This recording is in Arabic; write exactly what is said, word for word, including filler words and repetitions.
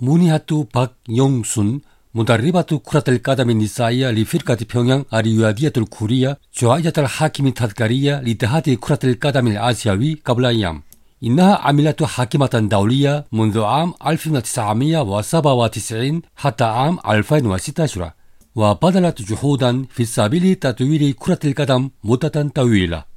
منحة 박용순 مدربة كرة القدم النسائية لفرقة بيونغيانغ الرياضية الكورية جائزة الحاكم التذكارية لاتحاد كرة القدم الآسيوي قبل أيام. إنها عملت حاكمة دولية منذ عام ألف وتسعمائة وسبعة وتسعين حتى عام ألفين وستة عشر، وبذلت جهودا في سبيل تطوير كرة القدم مدة طويلة.